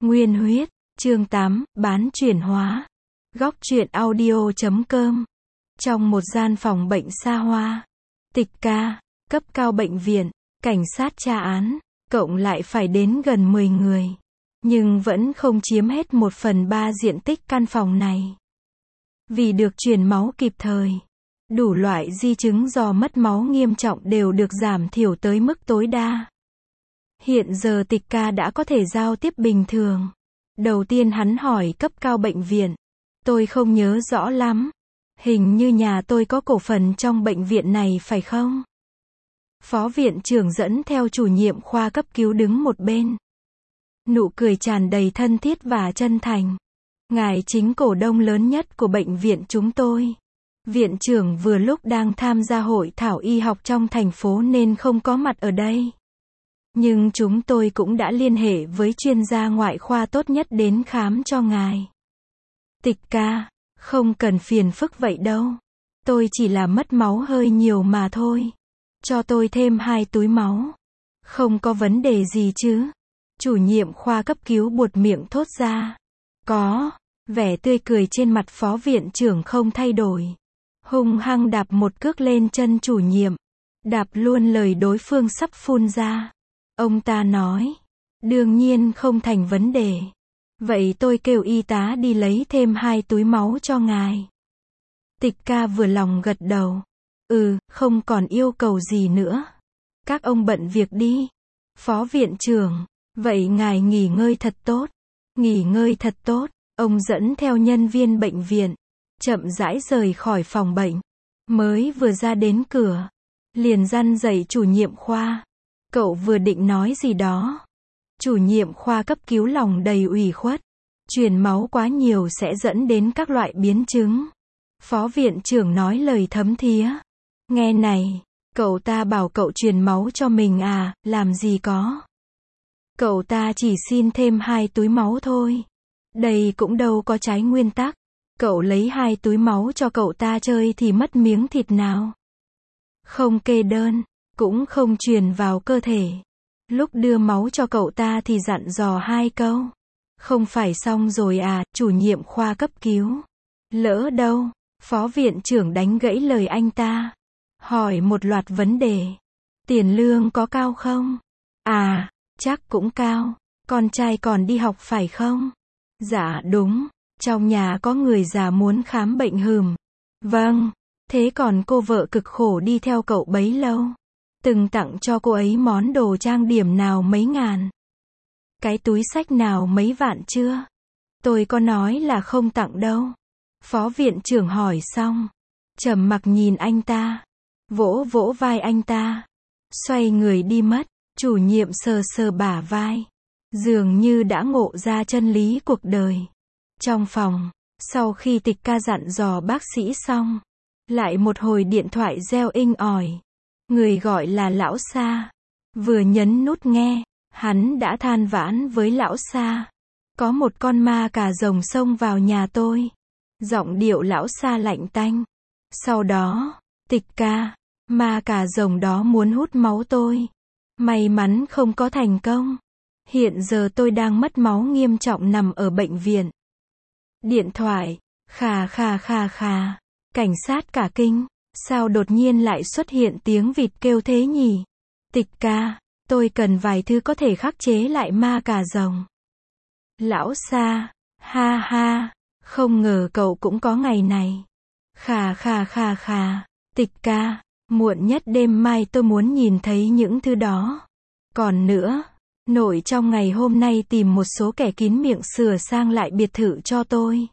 Nguyên huyết, chương 8, bán chuyển hóa. Góc truyện audio.com. Trong một gian phòng bệnh xa hoa, Tịch Ca, cấp cao bệnh viện, cảnh sát tra án, cộng lại phải đến gần 10 người. Nhưng vẫn không chiếm hết 1/3 diện tích căn phòng này. Vì được truyền máu kịp thời, đủ loại di chứng do mất máu nghiêm trọng đều được giảm thiểu tới mức tối đa. Hiện giờ Tịch Ca đã có thể giao tiếp bình thường. Đầu tiên hắn hỏi cấp cao bệnh viện. Tôi không nhớ rõ lắm. Hình như nhà tôi có cổ phần trong bệnh viện này phải không? Phó viện trưởng dẫn theo chủ nhiệm khoa cấp cứu đứng một bên. Nụ cười tràn đầy thân thiết và chân thành. Ngài chính cổ đông lớn nhất của bệnh viện chúng tôi. Viện trưởng vừa lúc đang tham gia hội thảo y học trong thành phố nên không có mặt ở đây. Nhưng chúng tôi cũng đã liên hệ với chuyên gia ngoại khoa tốt nhất đến khám cho ngài. Tịch Ca, không cần phiền phức vậy đâu. Tôi chỉ là mất máu hơi nhiều mà thôi. Cho tôi thêm 2 túi máu. Không có vấn đề gì chứ? Chủ nhiệm khoa cấp cứu buột miệng thốt ra. Có. Vẻ tươi cười trên mặt phó viện trưởng không thay đổi. Hung hăng đạp một cước lên chân chủ nhiệm. Đạp luôn lời đối phương sắp phun ra. Ông ta nói. Đương nhiên không thành vấn đề. Vậy tôi kêu y tá đi lấy thêm 2 túi máu cho ngài. Tịch Ca vừa lòng gật đầu. Không còn yêu cầu gì nữa. Các ông bận việc đi. Phó viện trưởng. Vậy ngài nghỉ ngơi thật tốt. Nghỉ ngơi thật tốt. Ông dẫn theo nhân viên bệnh viện. Chậm rãi rời khỏi phòng bệnh. Mới vừa ra đến cửa. Liền răn dạy chủ nhiệm khoa. Cậu vừa định nói gì đó. Chủ nhiệm khoa cấp cứu lòng đầy ủy khuất. Truyền máu quá nhiều sẽ dẫn đến các loại biến chứng. Phó viện trưởng nói lời thấm thía. Nghe này, cậu ta bảo cậu truyền máu cho mình à, làm gì có. Cậu ta chỉ xin thêm 2 túi máu thôi. Đây cũng đâu có trái nguyên tắc. Cậu lấy 2 túi máu cho cậu ta chơi thì mất miếng thịt nào. Không kê đơn, cũng không truyền vào cơ thể. Lúc đưa máu cho cậu ta thì dặn dò 2 câu. Không phải xong rồi à, chủ nhiệm khoa cấp cứu. Lỡ đâu, phó viện trưởng đánh gãy lời anh ta. Hỏi một loạt vấn đề. Tiền lương có cao không? À, chắc cũng cao. Con trai còn đi học phải không? Dạ đúng. Trong nhà có người già muốn khám bệnh hừm. Vâng. Thế còn cô vợ cực khổ đi theo cậu bấy lâu. Từng tặng cho cô ấy món đồ trang điểm nào mấy ngàn. Cái túi xách nào mấy vạn chưa? Tôi có nói là không tặng đâu. Phó viện trưởng hỏi xong. Trầm mặc nhìn anh ta. Vỗ vỗ vai anh ta. Xoay người đi mất. Chủ nhiệm sờ sờ bả vai. Dường như đã ngộ ra chân lý cuộc đời. Trong phòng, sau khi Tịch Ca dặn dò bác sĩ xong. Lại một hồi điện thoại reo inh ỏi. Người gọi là lão Sa. Vừa nhấn nút nghe, hắn đã than vãn với lão Sa. Có một con ma cà rồng xông vào nhà tôi. Giọng điệu lão Sa lạnh tanh. Sau đó, Tịch Ca, ma cà rồng đó muốn hút máu tôi. May mắn không có thành công. Hiện giờ tôi đang mất máu nghiêm trọng nằm ở bệnh viện. Điện thoại, khà khà khà khà. Cảnh sát cả kinh. Sao đột nhiên lại xuất hiện tiếng vịt kêu thế nhỉ? Tịch Ca, tôi cần vài thứ có thể khắc chế lại ma cà rồng. Lão Sa, ha ha, không ngờ cậu cũng có ngày này. Khà khà khà khà, Tịch Ca, muộn nhất đêm mai tôi muốn nhìn thấy những thứ đó. Còn nữa, nội trong ngày hôm nay tìm một số kẻ kín miệng sửa sang lại biệt thự cho tôi.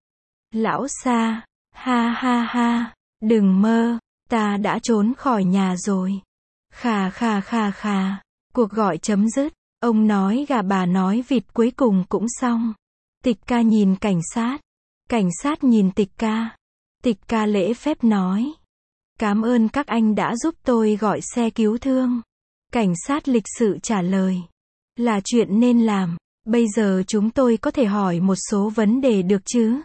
Lão Sa, ha ha ha. Đừng mơ, ta đã trốn khỏi nhà rồi. Khà khà khà khà. Cuộc gọi chấm dứt. Ông nói gà bà nói vịt cuối cùng cũng xong. Tịch Ca nhìn cảnh sát. Cảnh sát nhìn Tịch Ca. Tịch Ca lễ phép nói. Cảm ơn các anh đã giúp tôi gọi xe cứu thương. Cảnh sát lịch sự trả lời. Là chuyện nên làm. Bây giờ chúng tôi có thể hỏi một số vấn đề được chứ?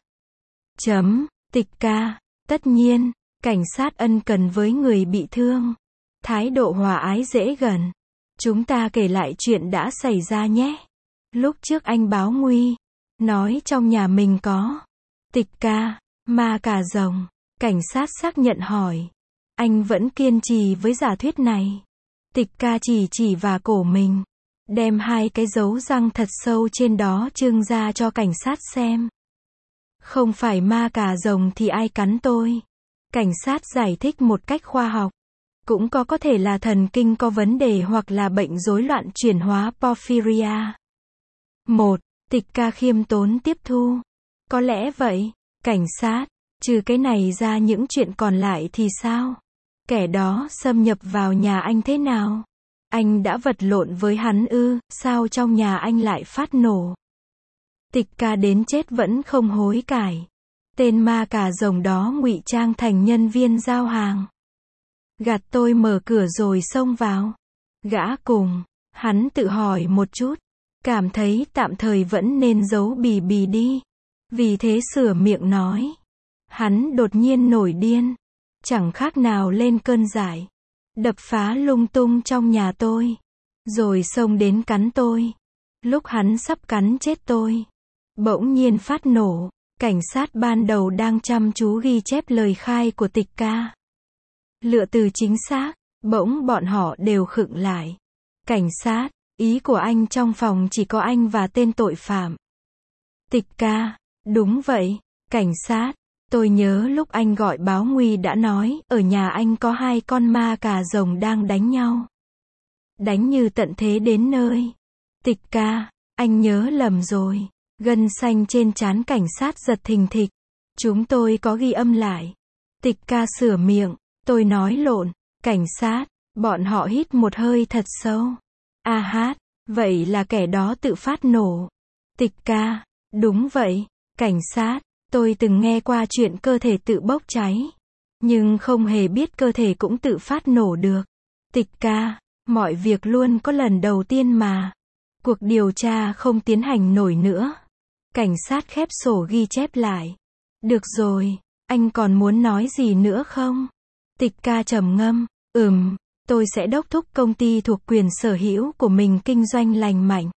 Tịch Ca. Tất nhiên. Cảnh sát ân cần với người bị thương. Thái độ hòa ái dễ gần. Chúng ta kể lại chuyện đã xảy ra nhé. Lúc trước anh báo nguy, nói trong nhà mình có tịch ca, ma cà rồng. Cảnh sát xác nhận hỏi. Anh vẫn kiên trì với giả thuyết này. Tịch ca chỉ vào cổ mình, đem hai cái dấu răng thật sâu trên đó trưng ra cho cảnh sát xem. Không phải ma cà rồng thì ai cắn tôi? Cảnh sát giải thích một cách khoa học. Cũng có thể là thần kinh có vấn đề hoặc là bệnh rối loạn chuyển hóa porphyria. 1. Tịch ca khiêm tốn tiếp thu. Có lẽ vậy. Cảnh sát, trừ cái này ra những chuyện còn lại thì sao? Kẻ đó xâm nhập vào nhà anh thế nào? Anh đã vật lộn với hắn ư? Sao trong nhà anh lại phát nổ? Tịch ca đến chết vẫn không hối cải. Tên ma cà rồng đó ngụy trang thành nhân viên giao hàng. Gạt tôi mở cửa rồi xông vào. Gã cùng. Hắn tự hỏi một chút. Cảm thấy tạm thời vẫn nên giấu bì đi. Vì thế sửa miệng nói. Hắn đột nhiên nổi điên. Chẳng khác nào lên cơn dại. Đập phá lung tung trong nhà tôi. Rồi xông đến cắn tôi. Lúc hắn sắp cắn chết tôi, bỗng nhiên phát nổ. Cảnh sát ban đầu đang chăm chú ghi chép lời khai của tịch ca. Lựa từ chính xác, bỗng bọn họ đều khựng lại. Cảnh sát, ý của anh trong phòng chỉ có anh và tên tội phạm. Tịch ca, đúng vậy. Cảnh sát, tôi nhớ lúc anh gọi báo nguy đã nói, ở nhà anh có hai con ma cà rồng đang đánh nhau. Đánh như tận thế đến nơi. Tịch ca, anh nhớ lầm rồi. Gân xanh trên trán cảnh sát giật thình thịch. Chúng tôi có ghi âm lại. Tịch ca sửa miệng, tôi nói lộn. Cảnh sát, bọn họ hít một hơi thật sâu. A hát, vậy là kẻ đó tự phát nổ. Tịch ca, đúng vậy. Cảnh sát, tôi từng nghe qua chuyện cơ thể tự bốc cháy. Nhưng không hề biết cơ thể cũng tự phát nổ được. Tịch ca, mọi việc luôn có lần đầu tiên mà. Cuộc điều tra không tiến hành nổi nữa. Cảnh sát khép sổ ghi chép lại. Được rồi, anh còn muốn nói gì nữa không? Tịch ca trầm ngâm. Tôi sẽ đốc thúc công ty thuộc quyền sở hữu của mình kinh doanh lành mạnh.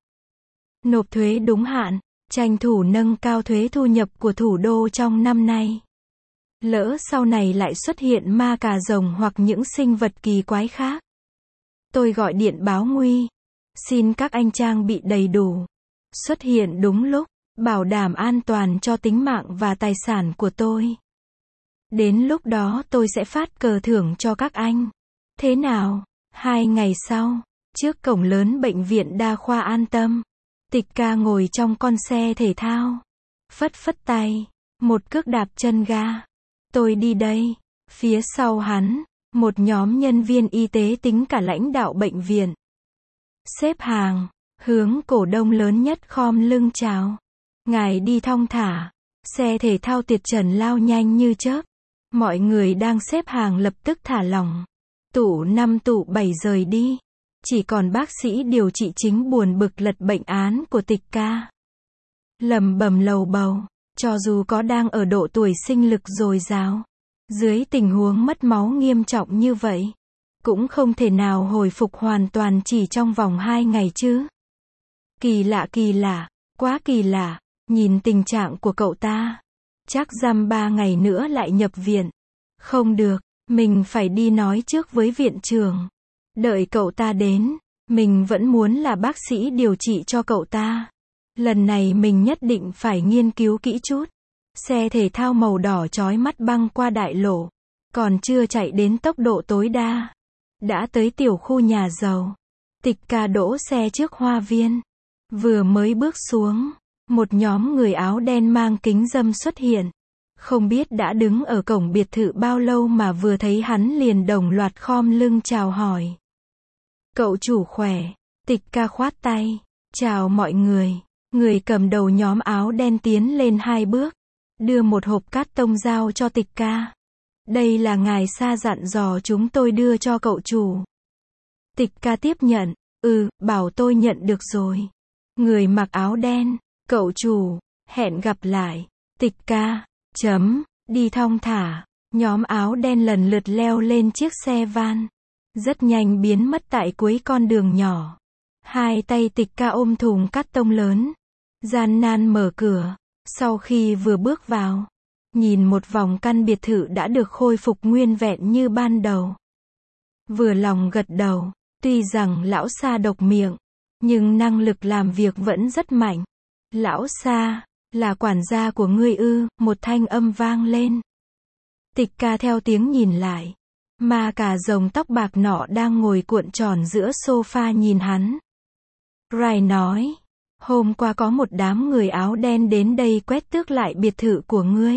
Nộp thuế đúng hạn, tranh thủ nâng cao thuế thu nhập của thủ đô trong năm nay. Lỡ sau này lại xuất hiện ma cà rồng hoặc những sinh vật kỳ quái khác. Tôi gọi điện báo nguy. Xin các anh trang bị đầy đủ. Xuất hiện đúng lúc, bảo đảm an toàn cho tính mạng và tài sản của tôi. Đến lúc đó tôi sẽ phát cờ thưởng cho các anh. Thế nào? 2 ngày sau, trước cổng lớn bệnh viện đa khoa An Tâm, Tịch ca ngồi trong con xe thể thao. Phất phất tay, một cước đạp chân ga. Tôi đi đây. Phía sau hắn, một nhóm nhân viên y tế tính cả lãnh đạo bệnh viện. Xếp hàng, hướng cổ đông lớn nhất khom lưng chào. Ngài đi thong thả. Xe thể thao Tiệt Trần lao nhanh như chớp. Mọi người đang xếp hàng lập tức thả lỏng. Tủ 5 tủ 7 rời đi. Chỉ còn bác sĩ điều trị chính buồn bực lật bệnh án của Tịch ca. Lẩm bẩm lầu bầu, cho dù có đang ở độ tuổi sinh lực dồi dào, dưới tình huống mất máu nghiêm trọng như vậy, cũng không thể nào hồi phục hoàn toàn chỉ trong vòng 2 ngày chứ. Kỳ lạ, quá kỳ lạ, nhìn tình trạng của cậu ta. Chắc dăm 3 ngày nữa lại nhập viện. Không được, mình phải đi nói trước với viện trưởng. Đợi cậu ta đến, mình vẫn muốn là bác sĩ điều trị cho cậu ta. Lần này mình nhất định phải nghiên cứu kỹ chút. Xe thể thao màu đỏ chói mắt băng qua đại lộ. Còn chưa chạy đến tốc độ tối đa. Đã tới tiểu khu nhà giàu. Tịch ca đỗ xe trước hoa viên. Vừa mới bước xuống, một nhóm người áo đen mang kính râm xuất hiện. Không biết đã đứng ở cổng biệt thự bao lâu mà vừa thấy hắn liền đồng loạt khom lưng chào hỏi. Cậu chủ khỏe. Tịch ca khoát tay. Chào mọi người. Người cầm đầu nhóm áo đen tiến lên 2 bước. Đưa một hộp cát tông giao cho Tịch ca. Đây là ngài Sa dặn dò chúng tôi đưa cho cậu chủ. Tịch ca tiếp nhận. Bảo tôi nhận được rồi. Người mặc áo đen. Cậu chủ. Hẹn gặp lại. Tịch ca. Đi thong thả. Nhóm áo đen lần lượt leo lên chiếc xe van. Rất nhanh biến mất tại cuối con đường nhỏ. Hai tay Tịch Ca ôm thùng cát tông lớn, gian nan mở cửa. Sau khi vừa bước vào, nhìn một vòng căn biệt thự đã được khôi phục nguyên vẹn như ban đầu. Vừa lòng gật đầu, tuy rằng lão Sa độc miệng, nhưng năng lực làm việc vẫn rất mạnh. Lão Sa, là quản gia của ngươi ư? Một thanh âm vang lên. Tịch Ca theo tiếng nhìn lại. Ma cà rồng tóc bạc nọ đang ngồi cuộn tròn giữa sofa nhìn hắn. Rai nói, hôm qua có một đám người áo đen đến đây quét tước lại biệt thự của ngươi.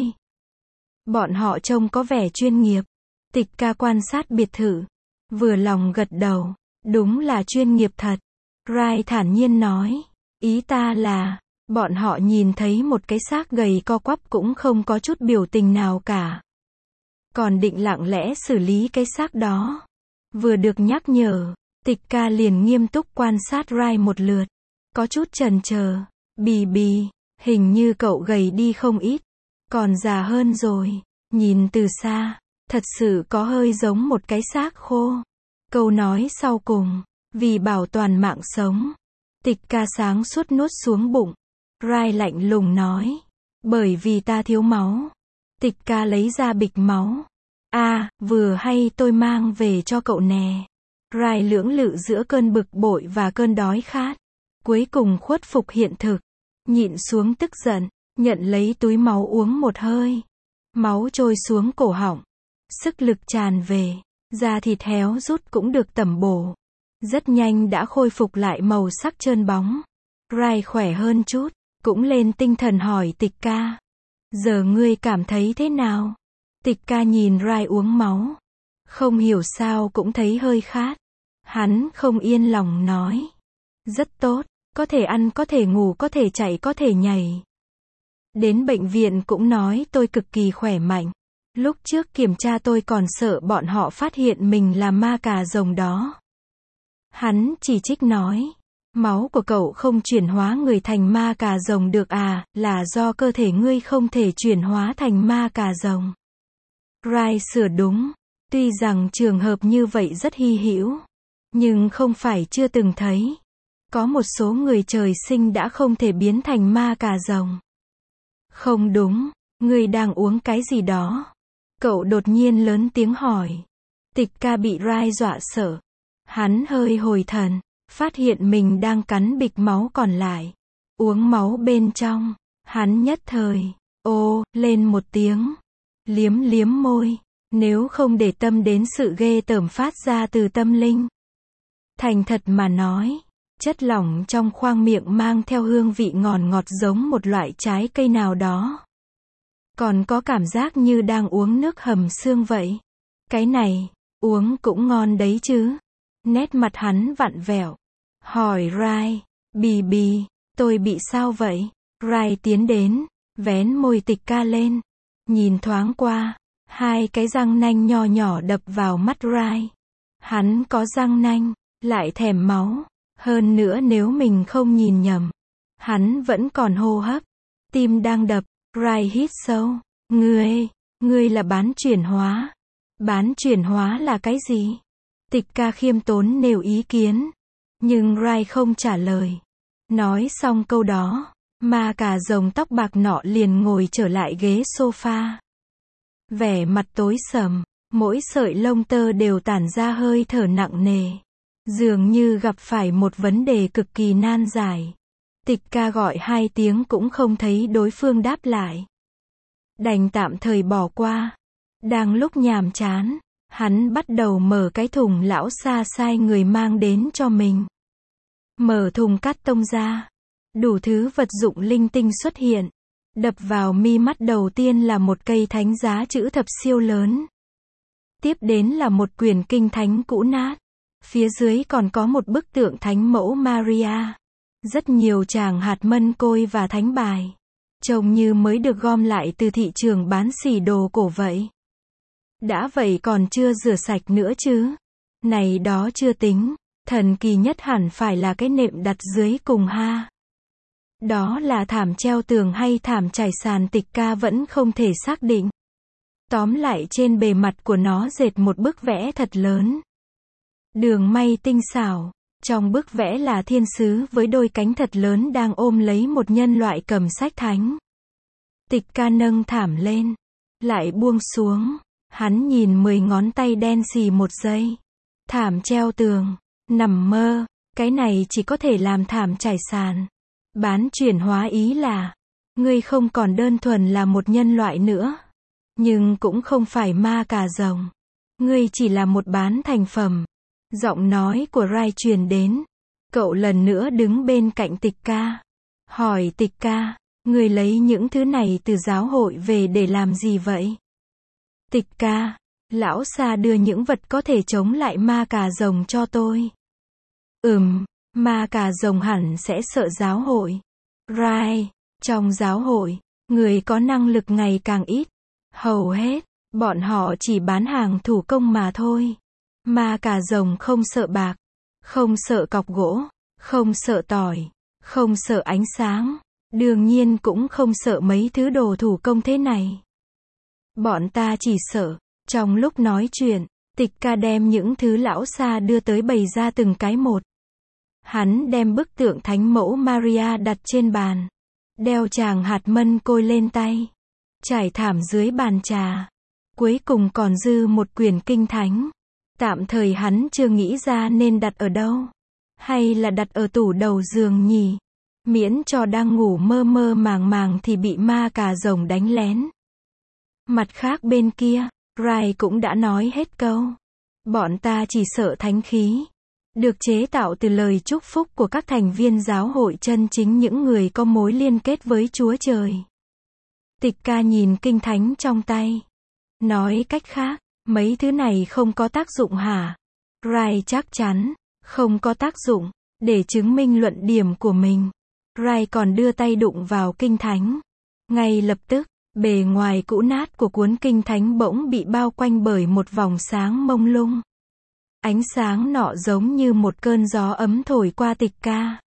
Bọn họ trông có vẻ chuyên nghiệp. Tịch Ca quan sát biệt thự, vừa lòng gật đầu, đúng là chuyên nghiệp thật. Rai thản nhiên nói, ý ta là, bọn họ nhìn thấy một cái xác gầy co quắp cũng không có chút biểu tình nào cả. Còn định lặng lẽ xử lý cái xác đó. Vừa được nhắc nhở, Tịch Ca liền nghiêm túc quan sát Rai một lượt. Có chút chần chờ, Bì bì, hình như cậu gầy đi không ít. Còn già hơn rồi, nhìn từ xa, thật sự có hơi giống một cái xác khô. Câu nói sau cùng, vì bảo toàn mạng sống. Tịch Ca sáng suốt nuốt xuống bụng. Rai lạnh lùng nói, bởi vì ta thiếu máu. Tịch Ca lấy ra bịch máu. Vừa hay tôi mang về cho cậu nè. Rai lưỡng lự giữa cơn bực bội và cơn đói khát. Cuối cùng khuất phục hiện thực. Nhịn xuống tức giận, nhận lấy túi máu uống một hơi. Máu trôi xuống cổ họng. Sức lực tràn về. Da thịt héo rút cũng được tẩm bổ. Rất nhanh đã khôi phục lại màu sắc trơn bóng. Rai khỏe hơn chút, cũng lên tinh thần hỏi Tịch Ca. Giờ ngươi cảm thấy thế nào? Tịch Ca nhìn Rai uống máu. Không hiểu sao cũng thấy hơi khát. Hắn không yên lòng nói. Rất tốt, có thể ăn, có thể ngủ, có thể chạy, có thể nhảy. Đến bệnh viện cũng nói tôi cực kỳ khỏe mạnh. Lúc trước kiểm tra tôi còn sợ bọn họ phát hiện mình là ma cà rồng đó. Hắn chỉ trích nói. Máu của cậu không chuyển hóa người thành ma cà rồng được à, là do cơ thể ngươi không thể chuyển hóa thành ma cà rồng. Rai sửa đúng. Tuy rằng trường hợp như vậy rất hy hữu, nhưng không phải chưa từng thấy. Có một số người trời sinh đã không thể biến thành ma cà rồng. Không đúng, ngươi đang uống cái gì đó? Cậu đột nhiên lớn tiếng hỏi. Tịch Ca bị Rai dọa sợ. Hắn hơi hồi thần, phát hiện mình đang cắn bịch máu còn lại. Uống máu bên trong, hắn nhất thời, lên một tiếng. Liếm liếm môi, nếu không để tâm đến sự ghê tởm phát ra từ tâm linh. Thành thật mà nói, chất lỏng trong khoang miệng mang theo hương vị ngọt ngọt giống một loại trái cây nào đó. Còn có cảm giác như đang uống nước hầm xương vậy. Cái này, uống cũng ngon đấy chứ. Nét mặt hắn vặn vẹo. Hỏi Rai, bì bì, tôi bị sao vậy? Rai tiến đến, vén môi Tịch Ca lên. Nhìn thoáng qua, hai cái răng nanh nho nhỏ đập vào mắt Rai. Hắn có răng nanh, lại thèm máu. Hơn nữa nếu mình không nhìn nhầm, hắn vẫn còn hô hấp. Tim đang đập, Rai hít sâu. Ngươi là bán chuyển hóa. Bán chuyển hóa là cái gì? Tịch Ca khiêm tốn nêu ý kiến. Nhưng Rai không trả lời. Nói xong câu đó, ma cà rồng tóc bạc nọ liền ngồi trở lại ghế sofa. Vẻ mặt tối sầm, mỗi sợi lông tơ đều tản ra hơi thở nặng nề. Dường như gặp phải một vấn đề cực kỳ nan giải. Tịch Ca gọi 2 tiếng cũng không thấy đối phương đáp lại. Đành tạm thời bỏ qua. Đang lúc nhàm chán, hắn bắt đầu mở cái thùng lão Sa sai người mang đến cho mình. Mở thùng cát tông ra. Đủ thứ vật dụng linh tinh xuất hiện. Đập vào mi mắt đầu tiên là một cây thánh giá chữ thập siêu lớn. Tiếp đến là một quyển kinh thánh cũ nát. Phía dưới còn có một bức tượng thánh mẫu Maria. Rất nhiều tràng hạt mân côi và thánh bài. Trông như mới được gom lại từ thị trường bán xỉ đồ cổ vậy. Đã vậy còn chưa rửa sạch nữa chứ. Này đó chưa tính. Thần kỳ nhất hẳn phải là cái nệm đặt dưới cùng ha. Đó là thảm treo tường hay thảm trải sàn, Tịch Ca vẫn không thể xác định. Tóm lại trên bề mặt của nó dệt một bức vẽ thật lớn. Đường may tinh xảo, Trong bức vẽ là thiên sứ với đôi cánh thật lớn đang ôm lấy một nhân loại cầm sách thánh. Tịch Ca nâng thảm lên, lại buông xuống. Hắn nhìn 10 ngón tay đen xì một giây. Thảm treo tường, nằm mơ, cái này chỉ có thể làm thảm trải sàn. Bán chuyển hóa ý là, ngươi không còn đơn thuần là một nhân loại nữa, nhưng cũng không phải ma cà rồng. Ngươi chỉ là một bán thành phẩm. Giọng nói của Rai truyền đến. Cậu lần nữa đứng bên cạnh Tịch Ca. Hỏi Tịch Ca, ngươi lấy những thứ này từ giáo hội về để làm gì vậy? Tịch Ca, lão Sa đưa những vật có thể chống lại ma cà rồng cho tôi. Ma cà rồng hẳn sẽ sợ giáo hội. Rai, trong giáo hội, người có năng lực ngày càng ít. Hầu hết, bọn họ chỉ bán hàng thủ công mà thôi. Ma cà rồng không sợ bạc, không sợ cọc gỗ, không sợ tỏi, không sợ ánh sáng, đương nhiên cũng không sợ mấy thứ đồ thủ công thế này. Bọn ta chỉ sợ. Trong lúc nói chuyện, Tịch Ca đem những thứ lão Sa đưa tới bày ra từng cái một. Hắn đem bức tượng Thánh Mẫu Maria đặt trên bàn, đeo tràng hạt mân côi lên tay, trải thảm dưới bàn trà. Cuối cùng còn dư một quyển kinh thánh. Tạm thời hắn chưa nghĩ ra nên đặt ở đâu. Hay là đặt ở tủ đầu giường nhỉ? Miễn cho đang ngủ mơ mơ màng màng thì bị ma cà rồng đánh lén. Mặt khác bên kia, Rai cũng đã nói hết câu. Bọn ta chỉ sợ thánh khí. Được chế tạo từ lời chúc phúc của các thành viên giáo hội chân chính, những người có mối liên kết với Chúa Trời. Tịch Ca nhìn kinh thánh trong tay. Nói cách khác, mấy thứ này không có tác dụng hả? Rai chắc chắn, không có tác dụng. Để chứng minh luận điểm của mình, Rai còn đưa tay đụng vào kinh thánh. Ngay lập tức, bề ngoài cũ nát của cuốn kinh thánh bỗng bị bao quanh bởi một vòng sáng mông lung. Ánh sáng nọ giống như một cơn gió ấm thổi qua Tịch Ca.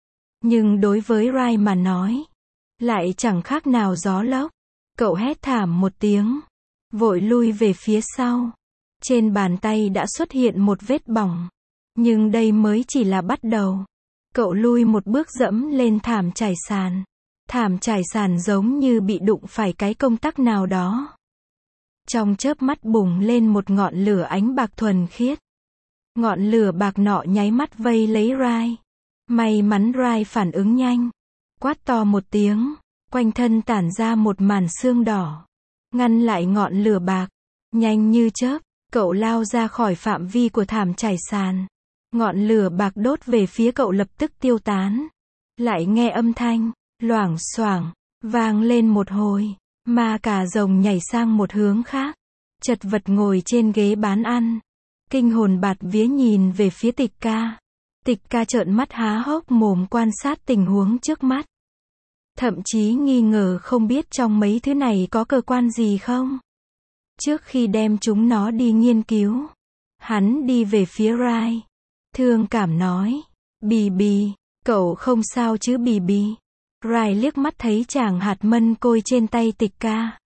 Nhưng đối với Rai mà nói, lại chẳng khác nào gió lốc. Cậu hét thảm một tiếng, vội lui về phía sau. Trên bàn tay đã xuất hiện một vết bỏng. Nhưng đây mới chỉ là bắt đầu. Cậu lui một bước dẫm lên thảm trải sàn. Thảm trải sàn giống như bị đụng phải cái công tắc nào đó. Trong chớp mắt bùng lên một ngọn lửa ánh bạc thuần khiết. Ngọn lửa bạc nọ nháy mắt vây lấy Rai. May mắn Rai phản ứng nhanh. Quát to một tiếng, quanh thân tản ra một màn sương đỏ. Ngăn lại ngọn lửa bạc. Nhanh như chớp, cậu lao ra khỏi phạm vi của thảm trải sàn. Ngọn lửa bạc đốt về phía cậu lập tức tiêu tán. Lại nghe âm thanh loảng xoảng vang lên một hồi. Ma cà rồng nhảy sang một hướng khác, chật vật ngồi trên ghế bán ăn. Kinh hồn bạt vía nhìn về phía Tịch Ca. Tịch Ca trợn mắt há hốc mồm quan sát tình huống trước mắt. Thậm chí nghi ngờ không biết trong mấy thứ này có cơ quan gì không. Trước khi đem chúng nó đi nghiên cứu, hắn đi về phía Rai. Thương cảm nói, Bì Bì, cậu không sao chứ Bì Bì? Rai liếc mắt thấy chàng hạt mân côi trên tay Tịch Ca.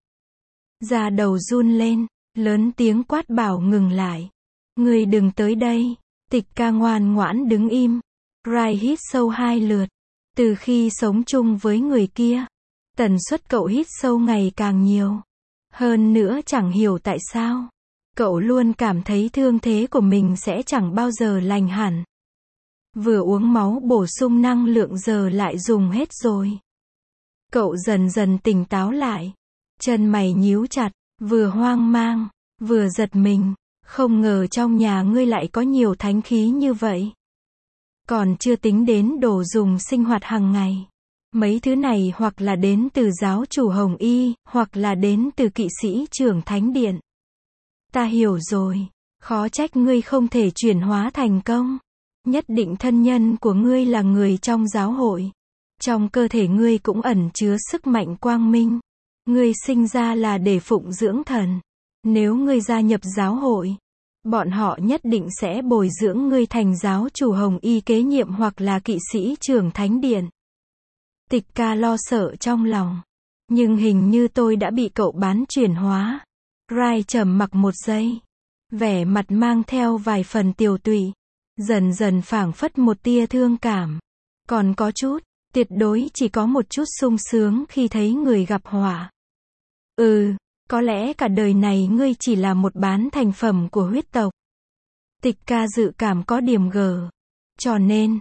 Da đầu run lên, lớn tiếng quát bảo ngừng lại. Ngươi đừng tới đây. Tịch Ca ngoan ngoãn đứng im. Rai hít sâu 2 lượt. Từ khi sống chung với người kia, tần suất cậu hít sâu ngày càng nhiều. Hơn nữa chẳng hiểu tại sao, cậu luôn cảm thấy thương thế của mình sẽ chẳng bao giờ lành hẳn. Vừa uống máu bổ sung năng lượng giờ lại dùng hết rồi. Cậu dần dần tỉnh táo lại. Chân mày nhíu chặt, vừa hoang mang, vừa giật mình. Không ngờ trong nhà ngươi lại có nhiều thánh khí như vậy. Còn chưa tính đến đồ dùng sinh hoạt hàng ngày. Mấy thứ này hoặc là đến từ giáo chủ Hồng Y, hoặc là đến từ kỵ sĩ trưởng Thánh Điện. Ta hiểu rồi. Khó trách ngươi không thể chuyển hóa thành công. Nhất định thân nhân của ngươi là người trong giáo hội. Trong cơ thể ngươi cũng ẩn chứa sức mạnh quang minh. Ngươi sinh ra là để phụng dưỡng thần. Nếu ngươi gia nhập giáo hội, bọn họ nhất định sẽ bồi dưỡng ngươi thành giáo chủ Hồng Y kế nhiệm hoặc là kỵ sĩ trưởng Thánh Điện. Tịch Ca lo sợ trong lòng. Nhưng hình như tôi đã bị cậu bán chuyển hóa. Rai trầm mặc một giây. Vẻ mặt mang theo vài phần tiều tụy. Dần dần phảng phất một tia thương cảm. Còn có chút, tuyệt đối chỉ có một chút sung sướng khi thấy người gặp họa. Có lẽ cả đời này ngươi chỉ là một bán thành phẩm của huyết tộc. Tịch ca dự cảm có điểm gở. Cho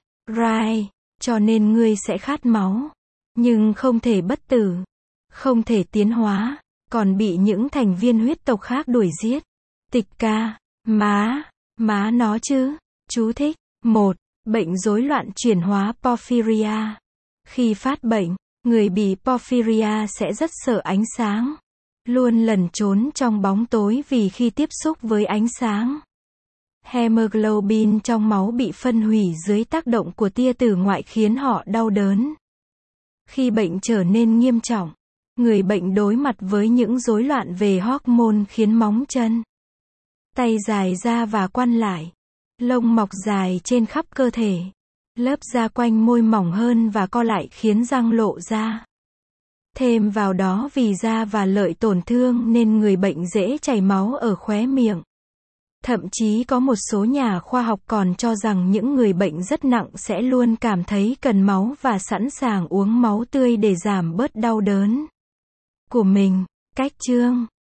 nên ngươi sẽ khát máu. Nhưng không thể bất tử. Không thể tiến hóa. Còn bị những thành viên huyết tộc khác đuổi giết. Tịch ca, má nó chứ. Chú thích. 1. Bệnh rối loạn chuyển hóa porphyria. Khi phát bệnh, người bị porphyria sẽ rất sợ ánh sáng. Luôn lẩn trốn trong bóng tối vì khi tiếp xúc với ánh sáng, hemoglobin trong máu bị phân hủy dưới tác động của tia tử ngoại khiến họ đau đớn. Khi bệnh trở nên nghiêm trọng, người bệnh đối mặt với những rối loạn về hormone khiến móng chân, tay dài ra và quăn lại. Lông mọc dài trên khắp cơ thể. Lớp da quanh môi mỏng hơn và co lại khiến răng lộ ra. Thêm vào đó vì da và lợi tổn thương nên người bệnh dễ chảy máu ở khóe miệng. Thậm chí có một số nhà khoa học còn cho rằng những người bệnh rất nặng sẽ luôn cảm thấy cần máu và sẵn sàng uống máu tươi để giảm bớt đau đớn của mình. Cách chương